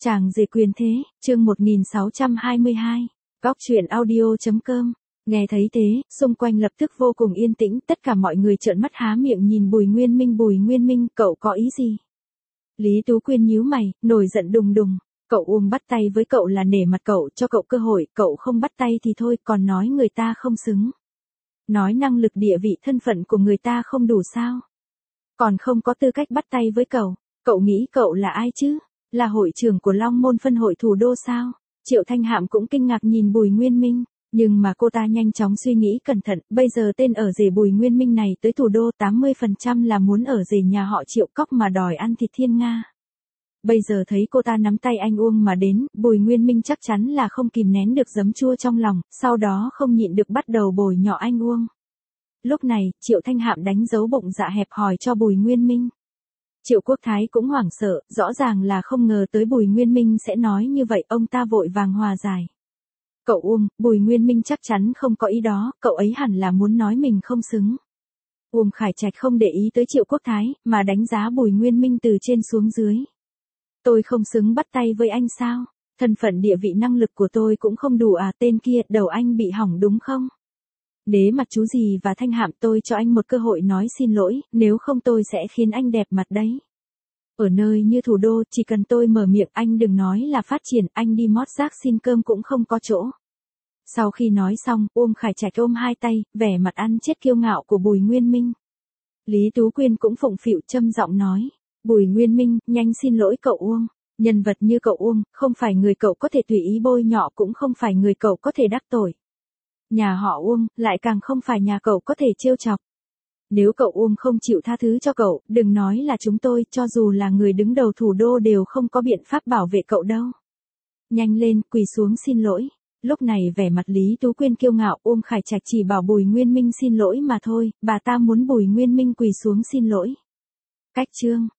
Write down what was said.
Chàng rể quyền thế, chương 1622, góc truyện audio.com. Nghe thấy thế, xung quanh lập tức vô cùng yên tĩnh, tất cả mọi người trợn mắt há miệng nhìn Bùi Nguyên Minh, cậu có ý gì? Lý Tú Quyên nhíu mày, nổi giận đùng đùng, cậu Uông bắt tay với cậu là nể mặt cậu, cho cậu cơ hội, cậu không bắt tay thì thôi, còn nói người ta không xứng. Nói năng lực địa vị thân phận của người ta không đủ sao? Còn không có tư cách bắt tay với cậu nghĩ cậu là ai chứ? Là hội trưởng của Long Môn phân hội thủ đô sao? Triệu Thanh Hạm cũng kinh ngạc nhìn Bùi Nguyên Minh, nhưng mà cô ta nhanh chóng suy nghĩ cẩn thận, bây giờ tên ở rể Bùi Nguyên Minh này tới thủ đô 80% là muốn ở rể nhà họ Triệu Cóc mà đòi ăn thịt thiên nga. Bây giờ thấy cô ta nắm tay anh Uông mà đến, Bùi Nguyên Minh chắc chắn là không kìm nén được giấm chua trong lòng, sau đó không nhịn được bắt đầu bồi nhọ anh Uông. Lúc này, Triệu Thanh Hạm đánh dấu bụng dạ hẹp hòi cho Bùi Nguyên Minh. Triệu Quốc Thái cũng hoảng sợ, rõ ràng là không ngờ tới Bùi Nguyên Minh sẽ nói như vậy, ông ta vội vàng hòa giải. Cậu Uông, Bùi Nguyên Minh chắc chắn không có ý đó, cậu ấy hẳn là muốn nói mình không xứng. Uông Khải Trạch không để ý tới Triệu Quốc Thái, mà đánh giá Bùi Nguyên Minh từ trên xuống dưới. Tôi không xứng bắt tay với anh sao? Thân phận địa vị năng lực của tôi cũng không đủ à? Tên kia, đầu anh bị hỏng đúng không? Đế mặt chú gì và Thanh Hạm, tôi cho anh một cơ hội nói xin lỗi, nếu không tôi sẽ khiến anh đẹp mặt đấy. Ở nơi như thủ đô, chỉ cần tôi mở miệng anh đừng nói là phát triển, anh đi mót rác xin cơm cũng không có chỗ. Sau khi nói xong, Uông Khải Trạch ôm hai tay, vẻ mặt ăn chết kiêu ngạo của Bùi Nguyên Minh. Lý Tú Quyên cũng phụng phịu châm giọng nói, Bùi Nguyên Minh, nhanh xin lỗi cậu Uông. Nhân vật như cậu Uông, không phải người cậu có thể tùy ý bôi nhọ, cũng không phải người cậu có thể đắc tội. Nhà họ Uông, lại càng không phải nhà cậu có thể trêu chọc. Nếu cậu Uông không chịu tha thứ cho cậu, đừng nói là chúng tôi, cho dù là người đứng đầu thủ đô đều không có biện pháp bảo vệ cậu đâu. Nhanh lên, quỳ xuống xin lỗi. Lúc này vẻ mặt Lý Tú Quyên kiêu ngạo, Uông Khải Trạch chỉ bảo Bùi Nguyên Minh xin lỗi mà thôi, bà ta muốn Bùi Nguyên Minh quỳ xuống xin lỗi. Cách chương